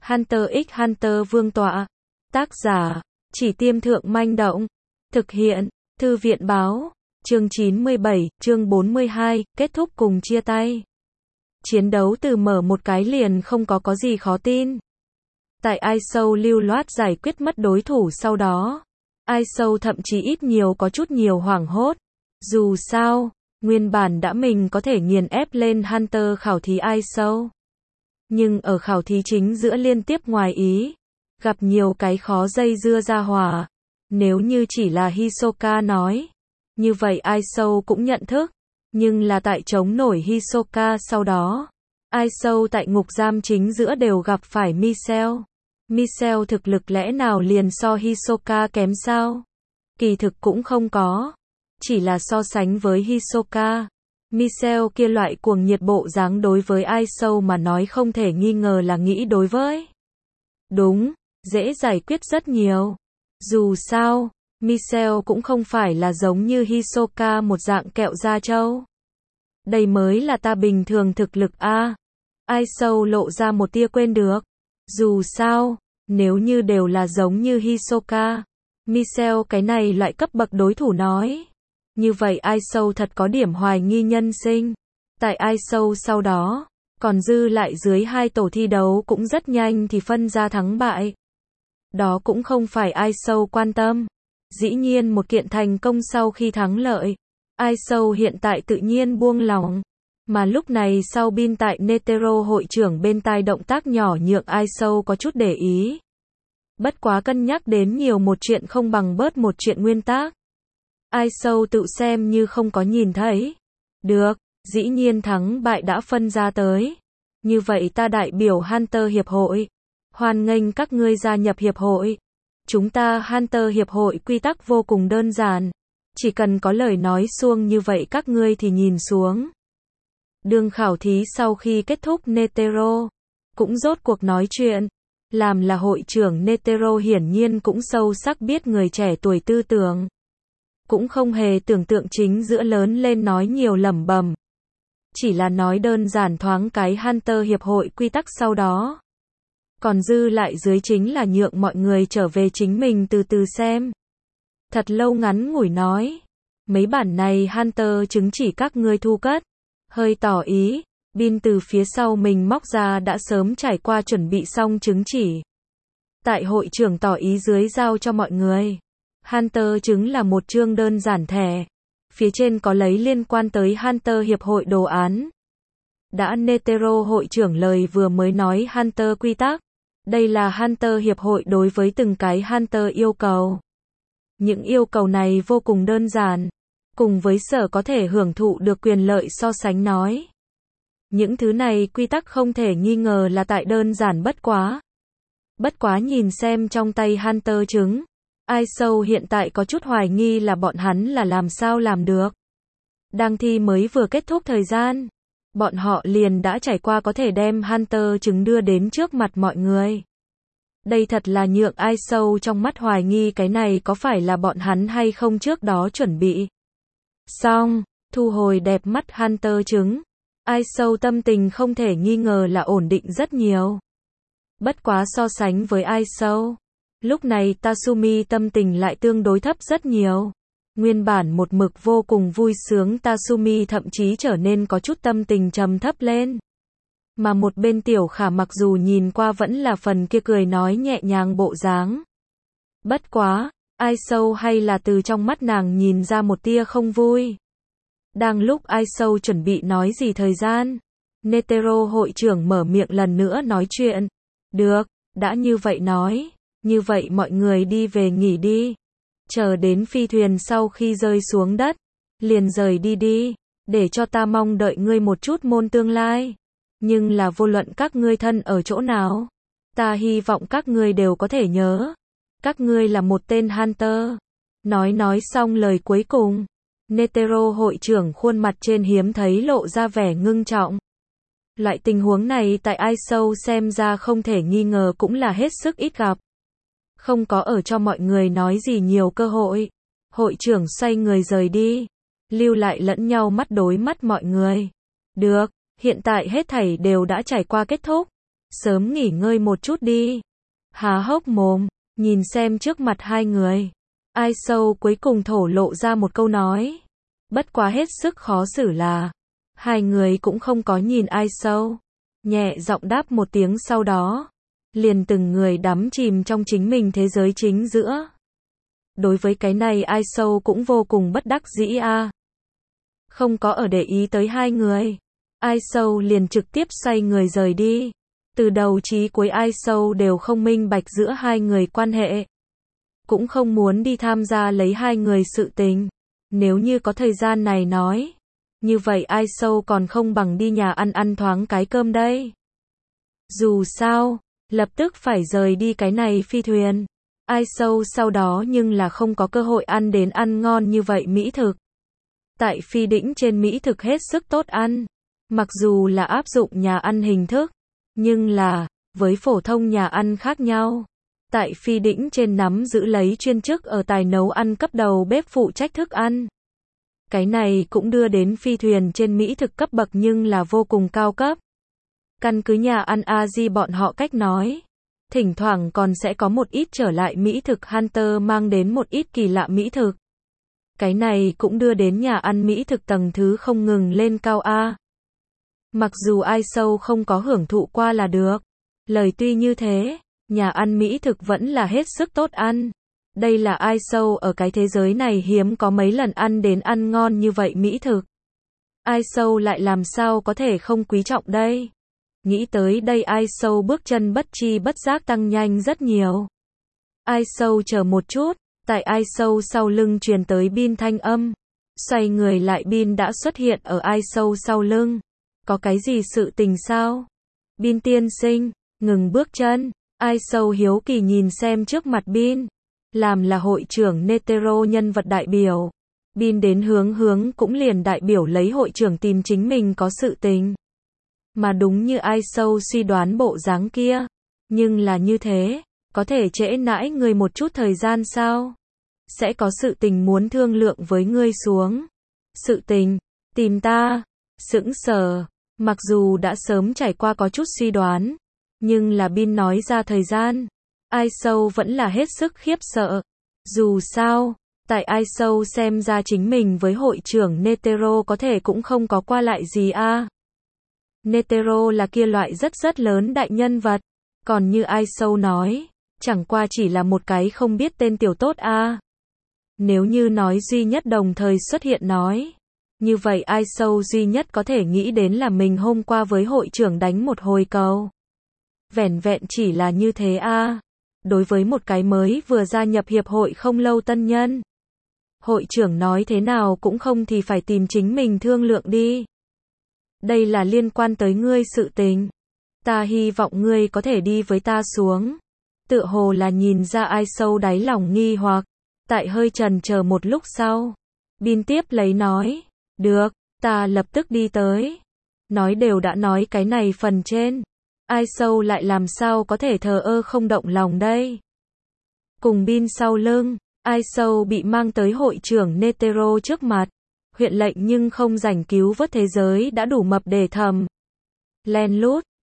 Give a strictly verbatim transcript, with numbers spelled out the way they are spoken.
Hunter x Hunter Vương tọa. Tác giả, Chỉ Tiêm Thượng Manh Động. Thực hiện, Thư viện Báo. Chương chín mươi bảy, chương bốn mươi hai, kết thúc cùng chia tay. Chiến đấu từ mở một cái liền không có có gì khó tin. Tại Ai Sâu lưu loát giải quyết mất đối thủ sau đó. Ai Sâu thậm chí ít nhiều có chút nhiều hoảng hốt. Dù sao, nguyên bản đã mình có thể nghiền ép lên Hunter khảo thí Ai Sâu. Nhưng ở khảo thí chính giữa liên tiếp ngoài ý. Gặp nhiều cái khó dây dưa ra hỏa. Nếu như chỉ là Hisoka nói. Như vậy Ai Sâu cũng nhận thức. Nhưng là tại chống nổi Hisoka sau đó. Ai Sâu tại ngục giam chính giữa đều gặp phải Michelle. Michelle thực lực lẽ nào liền so Hisoka kém sao? Kỳ thực cũng không có. Chỉ là so sánh với Hisoka. Michelle kia loại cuồng nhiệt bộ dáng đối với Ai Sâu mà nói không thể nghi ngờ là nghĩ đối với. Đúng, dễ giải quyết rất nhiều. Dù sao, Michelle cũng không phải là giống như Hisoka một dạng kẹo da trâu. Đây mới là ta bình thường thực lực a. Ai Sâu lộ ra một tia quên được. Dù sao, nếu như đều là giống như Hisoka, Michelle cái này loại cấp bậc đối thủ nói. Như vậy Ai Sâu thật có điểm hoài nghi nhân sinh. Tại Ai Sâu sau đó, còn dư lại dưới hai tổ thi đấu cũng rất nhanh thì phân ra thắng bại. Đó cũng không phải Ai Sâu quan tâm. Dĩ nhiên một kiện thành công sau khi thắng lợi. Ai Sâu hiện tại tự nhiên buông lỏng. Mà lúc này sau bin tại Netero hội trưởng bên tai động tác nhỏ nhượng Ai Sâu có chút để ý. Bất quá cân nhắc đến nhiều một chuyện không bằng bớt một chuyện nguyên tắc. Ai Sâu tự xem như không có nhìn thấy. Được, dĩ nhiên thắng bại đã phân ra tới. Như vậy ta đại biểu Hunter Hiệp hội. Hoan nghênh các ngươi gia nhập hiệp hội. Chúng ta Hunter Hiệp hội quy tắc vô cùng đơn giản. Chỉ cần có lời nói suông như vậy các ngươi thì nhìn xuống. Đường khảo thí sau khi kết thúc Netero, cũng rốt cuộc nói chuyện. Làm là hội trưởng Netero hiển nhiên cũng sâu sắc biết người trẻ tuổi tư tưởng. Cũng không hề tưởng tượng chính giữa lớn lên nói nhiều lẩm bẩm. Chỉ là nói đơn giản thoáng cái Hunter Hiệp hội quy tắc sau đó. Còn dư lại dưới chính là nhượng mọi người trở về chính mình từ từ xem. Thật lâu ngắn ngủi nói. Mấy bản này Hunter chứng chỉ các ngươi thu cất. Hơi tỏ ý, bin từ phía sau mình móc ra đã sớm trải qua chuẩn bị xong chứng chỉ. Tại hội trưởng tỏ ý dưới giao cho mọi người. Hunter chứng là một chương đơn giản thẻ. Phía trên có lấy liên quan tới Hunter Hiệp hội đồ án. Đã Netero hội trưởng lời vừa mới nói Hunter quy tắc. Đây là Hunter Hiệp hội đối với từng cái Hunter yêu cầu. Những yêu cầu này vô cùng đơn giản. Cùng với sở có thể hưởng thụ được quyền lợi so sánh nói. Những thứ này quy tắc không thể nghi ngờ là tại đơn giản bất quá. Bất quá nhìn xem trong tay Hunter chứng. Ai Sâu hiện tại có chút hoài nghi là bọn hắn là làm sao làm được. Đang thi mới vừa kết thúc thời gian. Bọn họ liền đã trải qua có thể đem Hunter chứng đưa đến trước mặt mọi người. Đây thật là nhượng Ai Sâu trong mắt hoài nghi cái này có phải là bọn hắn hay không trước đó chuẩn bị. Xong, thu hồi đẹp mắt Hunter chứng. Ai Sâu tâm tình không thể nghi ngờ là ổn định rất nhiều. Bất quá so sánh với Ai Sâu. Lúc này Tatsumi tâm tình lại tương đối thấp rất nhiều. Nguyên bản một mực vô cùng vui sướng Tatsumi thậm chí trở nên có chút tâm tình trầm thấp lên. Mà một bên Tiểu Khả mặc dù nhìn qua vẫn là phần kia cười nói nhẹ nhàng bộ dáng. Bất quá, Ai Sâu hay là từ trong mắt nàng nhìn ra một tia không vui. Đang lúc Ai Sâu chuẩn bị nói gì thời gian, Netero hội trưởng mở miệng lần nữa nói chuyện. Được, đã như vậy nói, như vậy mọi người đi về nghỉ đi. Chờ đến phi thuyền sau khi rơi xuống đất, liền rời đi đi, để cho ta mong đợi ngươi một chút môn tương lai. Nhưng là vô luận các ngươi thân ở chỗ nào, ta hy vọng các ngươi đều có thể nhớ. Các ngươi là một tên Hunter. Nói nói xong lời cuối cùng, Netero hội trưởng khuôn mặt trên hiếm thấy lộ ra vẻ ngưng trọng. Loại tình huống này tại Ai Sâu xem ra không thể nghi ngờ cũng là hết sức ít gặp. Không có ở cho mọi người nói gì nhiều cơ hội. Hội trưởng xoay người rời đi. Lưu lại lẫn nhau mắt đối mắt mọi người. Được, hiện tại hết thảy đều đã trải qua kết thúc. sớm nghỉ ngơi một chút đi. Há hốc mồm, nhìn xem trước mặt hai người. Ai Sâu cuối cùng thổ lộ ra một câu nói. Bất quá hết sức khó xử là, hai người cũng không có nhìn Ai Sâu. Nhẹ giọng đáp một tiếng sau đó, liền từng người đắm chìm trong chính mình thế giới chính giữa. Đối với cái này Ai Sâu cũng vô cùng bất đắc dĩ a. Không có ở để ý tới hai người. Ai Sâu liền trực tiếp xoay người rời đi. Từ đầu chí cuối Ai Sâu đều không minh bạch giữa hai người quan hệ. Cũng không muốn đi tham gia lấy hai người sự tình. Nếu như có thời gian này nói, như vậy Ai Sâu còn không bằng đi nhà ăn ăn thoáng cái cơm đây. Dù sao, lập tức phải rời đi cái này phi thuyền. Ai Sâu sau đó nhưng là không có cơ hội ăn đến ăn ngon như vậy mỹ thực. Tại phi đỉnh trên mỹ thực hết sức tốt ăn. Mặc dù là áp dụng nhà ăn hình thức, nhưng là, với phổ thông nhà ăn khác nhau. Tại phi đỉnh trên nắm giữ lấy chuyên chức ở tài nấu ăn cấp đầu bếp phụ trách thức ăn. Cái này cũng đưa đến phi thuyền trên mỹ thực cấp bậc nhưng là vô cùng cao cấp. Căn cứ nhà ăn Aji bọn họ cách nói, thỉnh thoảng còn sẽ có một ít trở lại mỹ thực Hunter mang đến một ít kỳ lạ mỹ thực. Cái này cũng đưa đến nhà ăn mỹ thực tầng thứ không ngừng lên cao a. Mặc dù Ai Sâu không có hưởng thụ qua là được. Lời tuy như thế, nhà ăn mỹ thực vẫn là hết sức tốt ăn. Đây là Ai Sâu ở cái thế giới này hiếm có mấy lần ăn đến ăn ngon như vậy mỹ thực. Ai Sâu lại làm sao có thể không quý trọng đây? Nghĩ tới đây Ai Sâu bước chân bất chi bất giác tăng nhanh rất nhiều. Ai Sâu chờ một chút, tại Ai Sâu sau lưng truyền tới Bin thanh âm. Xoay người lại Bin đã xuất hiện ở Ai Sâu sau lưng. Có cái gì sự tình sao? Bin tiên sinh, ngừng bước chân. Ai Sâu hiếu kỳ nhìn xem trước mặt Bin. Làm là hội trưởng Netero nhân vật đại biểu. Bin đến hướng hướng cũng liền đại biểu lấy hội trưởng tìm chính mình có sự tình. Mà đúng như Ai Sâu suy đoán bộ dáng kia. Nhưng là như thế, có thể trễ nãi người một chút thời gian sao? Sẽ có sự tình muốn thương lượng với ngươi xuống. Sự tình, tìm ta, sững sờ. Mặc dù đã sớm trải qua có chút suy đoán, nhưng là Bin nói ra thời gian. Ai Sâu vẫn là hết sức khiếp sợ. Dù sao, tại Ai Sâu xem ra chính mình với hội trưởng Netero có thể cũng không có qua lại gì a. À. Netero là kia loại rất rất lớn đại nhân vật. Còn như Ai Sâu nói, chẳng qua chỉ là một cái không biết tên tiểu tốt a. À. Nếu như nói duy nhất đồng thời xuất hiện nói, như vậy Ai Sâu duy nhất có thể nghĩ đến là mình hôm qua với hội trưởng đánh một hồi cầu. Vẻn vẹn chỉ là như thế a. À. Đối với một cái mới vừa gia nhập hiệp hội không lâu tân nhân, hội trưởng nói thế nào cũng không thì phải tìm chính mình thương lượng đi. Đây là liên quan tới ngươi sự tình. Ta hy vọng ngươi có thể đi với ta xuống. Tựa hồ là nhìn ra Ai Sâu đáy lòng nghi hoặc. Tại hơi chần chờ một lúc sau, Bin tiếp lấy nói, được, ta lập tức đi tới. Nói đều đã nói cái này phần trên. Ai Sâu lại làm sao có thể thờ ơ không động lòng đây. Cùng Bin sau lưng, Ai Sâu bị mang tới hội trưởng Netero trước mặt. Huyện lệnh nhưng không rảnh cứu vớt thế giới đã đủ mập để thầm. Len lút,